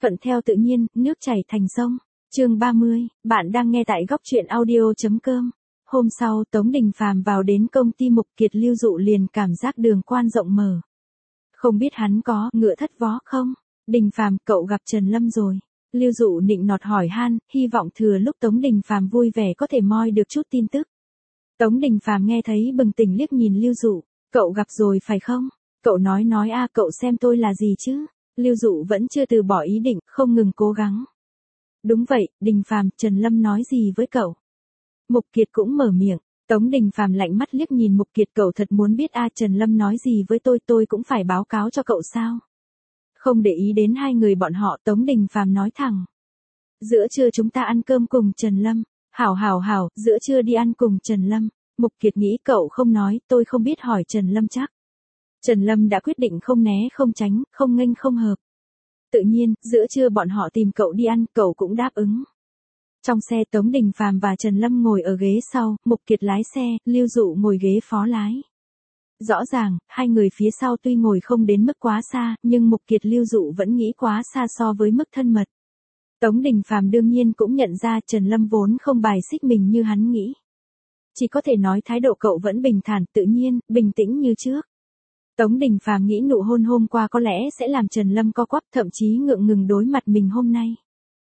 Thuận theo tự nhiên, nước chảy thành sông. Chương 30, bạn đang nghe tại góc truyện audio.com. Hôm sau, Tống Đình Phàm vào đến công ty Mục Kiệt, Lưu Dụ liền cảm giác đường quan rộng mở. Không biết hắn có ngựa thất vó không? Đình Phàm, cậu gặp Trần Lâm rồi. Lưu Dụ nịnh nọt hỏi han, hy vọng thừa lúc Tống Đình Phàm vui vẻ có thể moi được chút tin tức. Tống Đình Phàm nghe thấy bừng tỉnh liếc nhìn Lưu Dụ, cậu gặp rồi phải không? Cậu nói cậu xem tôi là gì chứ? Lưu Dụ vẫn chưa từ bỏ ý định, không ngừng cố gắng. Đúng vậy, Đình Phàm, Trần Lâm nói gì với cậu? Mục Kiệt cũng mở miệng. Tống Đình Phàm lạnh mắt liếc nhìn Mục Kiệt, cậu thật muốn biết Trần Lâm nói gì với tôi cũng phải báo cáo cho cậu sao? Không để ý đến hai người bọn họ, Tống Đình Phàm nói thẳng. Giữa trưa chúng ta ăn cơm cùng Trần Lâm. Hảo, giữa trưa đi ăn cùng Trần Lâm. Mục Kiệt nghĩ cậu không nói, tôi không biết hỏi Trần Lâm chắc. Trần Lâm đã quyết định không né không tránh, không nghênh không hợp. Tự nhiên, giữa trưa bọn họ tìm cậu đi ăn, cậu cũng đáp ứng. Trong xe, Tống Đình Phàm và Trần Lâm ngồi ở ghế sau, Mục Kiệt lái xe, Lưu Dụ ngồi ghế phó lái. Rõ ràng, hai người phía sau tuy ngồi không đến mức quá xa, nhưng Mục Kiệt Lưu Dụ vẫn nghĩ quá xa so với mức thân mật. Tống Đình Phàm đương nhiên cũng nhận ra Trần Lâm vốn không bài xích mình như hắn nghĩ. Chỉ có thể nói thái độ cậu vẫn bình thản, tự nhiên, bình tĩnh như trước. Tống Đình Phàm nghĩ nụ hôn hôm qua có lẽ sẽ làm Trần Lâm co quắp, thậm chí ngượng ngừng đối mặt mình hôm nay.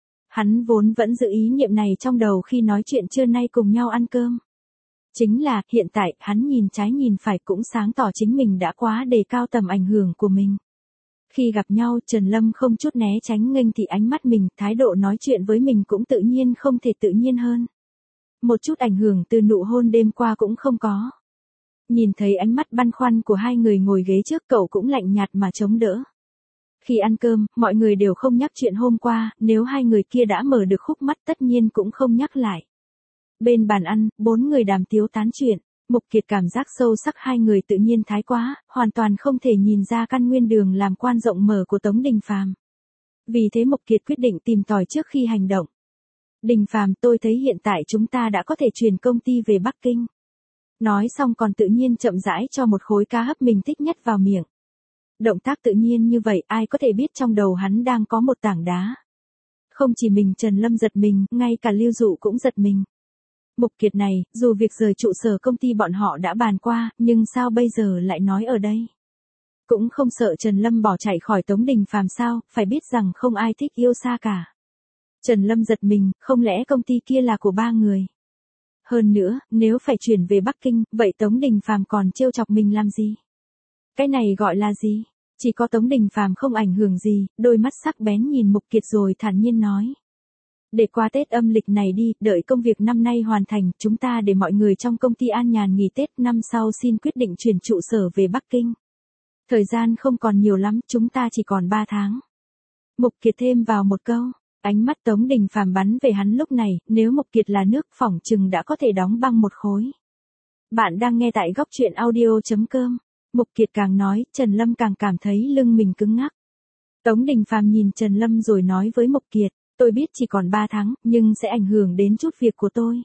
Hắn vốn vẫn giữ ý niệm này trong đầu khi nói chuyện trưa nay cùng nhau ăn cơm. Chính là, hiện tại, hắn nhìn trái nhìn phải cũng sáng tỏ chính mình đã quá đề cao tầm ảnh hưởng của mình. Khi gặp nhau, Trần Lâm không chút né tránh nghênh thị ánh mắt mình, thái độ nói chuyện với mình cũng tự nhiên không thể tự nhiên hơn. Một chút ảnh hưởng từ nụ hôn đêm qua cũng không có. Nhìn thấy ánh mắt băn khoăn của hai người ngồi ghế trước, cậu cũng lạnh nhạt mà chống đỡ. Khi ăn cơm, mọi người đều không nhắc chuyện hôm qua, nếu hai người kia đã mở được khúc mắc tất nhiên cũng không nhắc lại. Bên bàn ăn, 4 người đàm tiếu tán chuyện, Mục Kiệt cảm giác sâu sắc hai người tự nhiên thái quá, hoàn toàn không thể nhìn ra căn nguyên đường làm quan rộng mở của Tống Đình Phàm. Vì thế Mục Kiệt quyết định tìm tòi trước khi hành động. Đình Phàm, tôi thấy hiện tại chúng ta đã có thể chuyển công ty về Bắc Kinh. Nói xong còn tự nhiên chậm rãi cho một khối cá hấp mình thích nhất vào miệng. Động tác tự nhiên như vậy, ai có thể biết trong đầu hắn đang có một tảng đá. Không chỉ mình Trần Lâm giật mình, ngay cả Lưu Dụ cũng giật mình. Mục Kiệt này, dù việc rời trụ sở công ty bọn họ đã bàn qua, nhưng sao bây giờ lại nói ở đây? Cũng không sợ Trần Lâm bỏ chạy khỏi Tống Đình Phàm sao, phải biết rằng không ai thích yêu xa cả. Trần Lâm giật mình, không lẽ công ty kia là của 3 người? Hơn nữa, nếu phải chuyển về Bắc Kinh, vậy Tống Đình Phàm còn trêu chọc mình làm gì? Cái này gọi là gì? Chỉ có Tống Đình Phàm không ảnh hưởng gì, đôi mắt sắc bén nhìn Mục Kiệt rồi thản nhiên nói. Để qua Tết âm lịch này đi, đợi công việc năm nay hoàn thành, chúng ta để mọi người trong công ty an nhàn nghỉ Tết, năm sau xin quyết định chuyển trụ sở về Bắc Kinh. Thời gian không còn nhiều lắm, chúng ta chỉ còn 3 tháng. Mục Kiệt thêm vào một câu, ánh mắt Tống Đình Phàm bắn về hắn lúc này, nếu Mục Kiệt là nước phỏng chừng đã có thể đóng băng một khối. Bạn đang nghe tại góc truyện audio.com. Mục Kiệt càng nói, Trần Lâm càng cảm thấy lưng mình cứng ngắc. Tống Đình Phàm nhìn Trần Lâm rồi nói với Mục Kiệt, tôi biết chỉ còn 3 tháng, nhưng sẽ ảnh hưởng đến chút việc của tôi.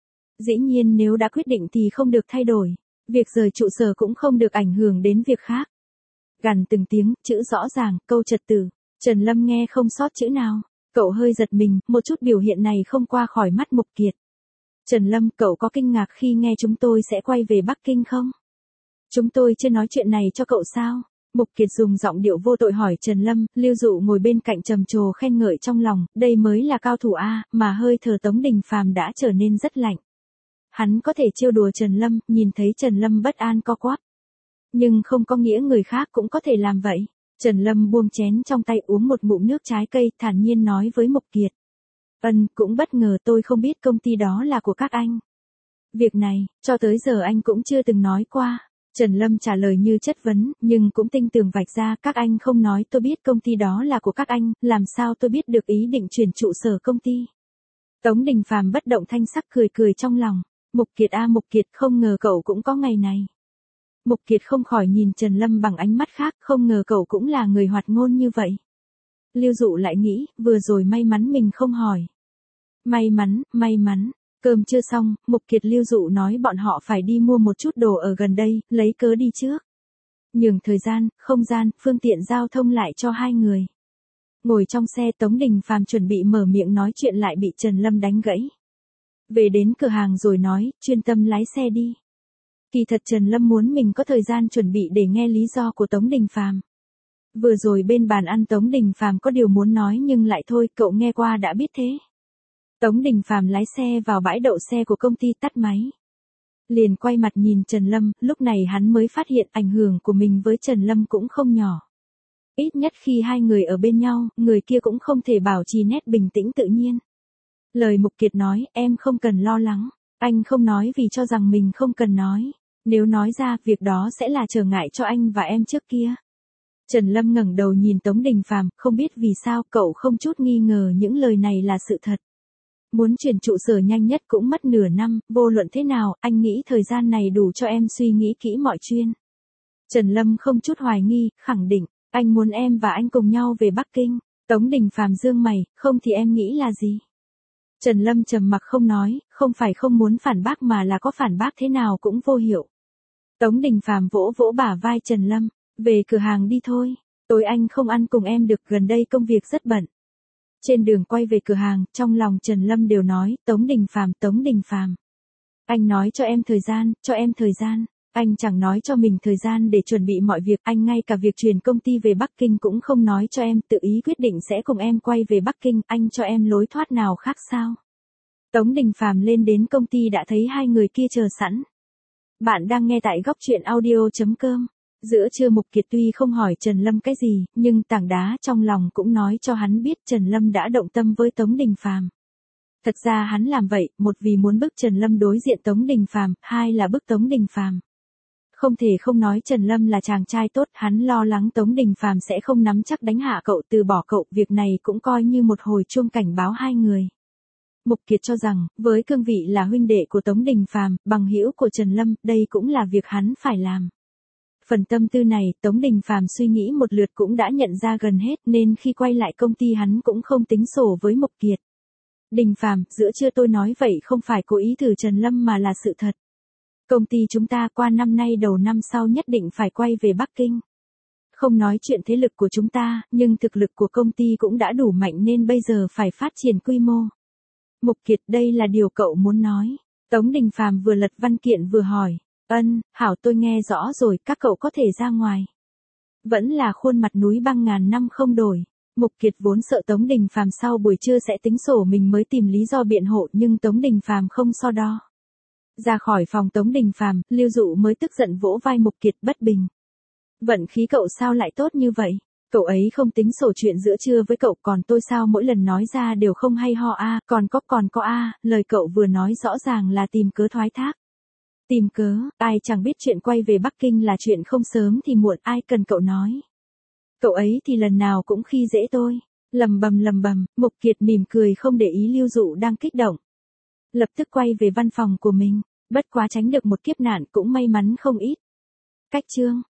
Dĩ nhiên nếu đã quyết định thì không được thay đổi, việc rời trụ sở cũng không được ảnh hưởng đến việc khác. Gằn từng tiếng, chữ rõ ràng, câu trật tự. Trần Lâm nghe không sót chữ nào, cậu hơi giật mình, một chút biểu hiện này không qua khỏi mắt Mục Kiệt. Trần Lâm, cậu có kinh ngạc khi nghe chúng tôi sẽ quay về Bắc Kinh không? Chúng tôi chưa nói chuyện này cho cậu sao? Mục Kiệt dùng giọng điệu vô tội hỏi Trần Lâm, Lưu Dụ ngồi bên cạnh trầm trồ khen ngợi trong lòng, đây mới là cao thủ mà hơi thở Tống Đình Phàm đã trở nên rất lạnh. Hắn có thể trêu đùa Trần Lâm, nhìn thấy Trần Lâm bất an co quắp. Nhưng không có nghĩa người khác cũng có thể làm vậy. Trần Lâm buông chén trong tay uống một ngụm nước trái cây, thản nhiên nói với Mục Kiệt. Cũng bất ngờ, tôi không biết công ty đó là của các anh. Việc này, cho tới giờ anh cũng chưa từng nói qua. Trần Lâm trả lời như chất vấn, nhưng cũng tinh tường vạch ra, các anh không nói tôi biết công ty đó là của các anh, làm sao tôi biết được ý định chuyển trụ sở công ty. Tống Đình Phàm bất động thanh sắc cười trong lòng. Mục Kiệt Mục Kiệt, không ngờ cậu cũng có ngày này. Mục Kiệt không khỏi nhìn Trần Lâm bằng ánh mắt khác, không ngờ cậu cũng là người hoạt ngôn như vậy. Lưu Dụ lại nghĩ, vừa rồi may mắn mình không hỏi. May mắn. Cơm chưa xong, Mục Kiệt Lưu Dụ nói bọn họ phải đi mua một chút đồ ở gần đây, lấy cớ đi trước. Nhường thời gian, không gian, phương tiện giao thông lại cho hai người. Ngồi trong xe Tống Đình Phàm chuẩn bị mở miệng nói chuyện lại bị Trần Lâm đánh gãy. Về đến cửa hàng rồi nói, chuyên tâm lái xe đi. Kỳ thật Trần Lâm muốn mình có thời gian chuẩn bị để nghe lý do của Tống Đình Phàm. Vừa rồi bên bàn ăn Tống Đình Phàm có điều muốn nói nhưng lại thôi, cậu nghe qua đã biết thế. Tống Đình Phàm lái xe vào bãi đậu xe của công ty tắt máy. Liền quay mặt nhìn Trần Lâm, lúc này hắn mới phát hiện ảnh hưởng của mình với Trần Lâm cũng không nhỏ. Ít nhất khi hai người ở bên nhau, người kia cũng không thể bảo trì nét bình tĩnh tự nhiên. Lời Mục Kiệt nói, em không cần lo lắng. Anh không nói vì cho rằng mình không cần nói. Nếu nói ra, việc đó sẽ là trở ngại cho anh và em trước kia. Trần Lâm ngẩng đầu nhìn Tống Đình Phàm, không biết vì sao cậu không chút nghi ngờ những lời này là sự thật. Muốn chuyển trụ sở nhanh nhất cũng mất nửa năm, vô luận thế nào, anh nghĩ thời gian này đủ cho em suy nghĩ kỹ mọi chuyện. Trần Lâm không chút hoài nghi, khẳng định, anh muốn em và anh cùng nhau về Bắc Kinh. Tống Đình Phàm giương mày, không thì em nghĩ là gì? Trần Lâm trầm mặc không nói, không phải không muốn phản bác mà là có phản bác thế nào cũng vô hiệu. Tống Đình Phàm vỗ vỗ bả vai Trần Lâm, về cửa hàng đi thôi, tối anh không ăn cùng em được, gần đây công việc rất bận. Trên đường quay về cửa hàng, trong lòng Trần Lâm đều nói, Tống Đình Phàm. Anh nói cho em thời gian, cho em thời gian. Anh chẳng nói cho mình thời gian để chuẩn bị mọi việc, anh ngay cả việc chuyển công ty về Bắc Kinh cũng không nói cho em, tự ý quyết định sẽ cùng em quay về Bắc Kinh, anh cho em lối thoát nào khác sao? Tống Đình Phàm lên đến công ty đã thấy hai người kia chờ sẵn. Bạn đang nghe tại góc truyện audio.com. Giữa trưa Mục Kiệt tuy không hỏi Trần Lâm cái gì, nhưng tảng đá trong lòng cũng nói cho hắn biết Trần Lâm đã động tâm với Tống Đình Phàm. Thật ra hắn làm vậy, một vì muốn bức Trần Lâm đối diện Tống Đình Phàm, hai là bức Tống Đình Phàm. Không thể không nói Trần Lâm là chàng trai tốt, hắn lo lắng Tống Đình Phàm sẽ không nắm chắc đánh hạ cậu, từ bỏ cậu, việc này cũng coi như một hồi chuông cảnh báo hai người. Mục Kiệt cho rằng, với cương vị là huynh đệ của Tống Đình Phàm, bằng hữu của Trần Lâm, đây cũng là việc hắn phải làm. Phần tâm tư này, Tống Đình Phàm suy nghĩ một lượt cũng đã nhận ra gần hết, nên khi quay lại công ty hắn cũng không tính sổ với Mục Kiệt. Đình Phàm, giữa trưa tôi nói vậy không phải cố ý thử Trần Lâm mà là sự thật. Công ty chúng ta qua năm nay đầu năm sau nhất định phải quay về Bắc Kinh. Không nói chuyện thế lực của chúng ta, nhưng thực lực của công ty cũng đã đủ mạnh nên bây giờ phải phát triển quy mô. Mục Kiệt, đây là điều cậu muốn nói. Tống Đình Phàm vừa lật văn kiện vừa hỏi. Hảo, tôi nghe rõ rồi, các cậu có thể ra ngoài. Vẫn là khuôn mặt núi băng ngàn năm không đổi. Mục Kiệt vốn sợ Tống Đình Phàm sau buổi trưa sẽ tính sổ mình mới tìm lý do biện hộ, nhưng Tống Đình Phàm không so đo. Ra khỏi phòng Tống Đình Phàm, Lưu Dụ mới tức giận vỗ vai Mục Kiệt bất bình. Vận khí cậu sao lại tốt như vậy? Cậu ấy không tính sổ chuyện giữa trưa với cậu, còn tôi sao mỗi lần nói ra đều không hay ho a, còn có a, lời cậu vừa nói rõ ràng là tìm cớ thoái thác. Tìm cớ, ai chẳng biết chuyện quay về Bắc Kinh là chuyện không sớm thì muộn, ai cần cậu nói. Cậu ấy thì lần nào cũng khi dễ tôi. Lầm bầm, Mục Kiệt mỉm cười không để ý Lưu Dụ đang kích động. Lập tức quay về văn phòng của mình, bất quá tránh được một kiếp nạn cũng may mắn không ít. Cách chương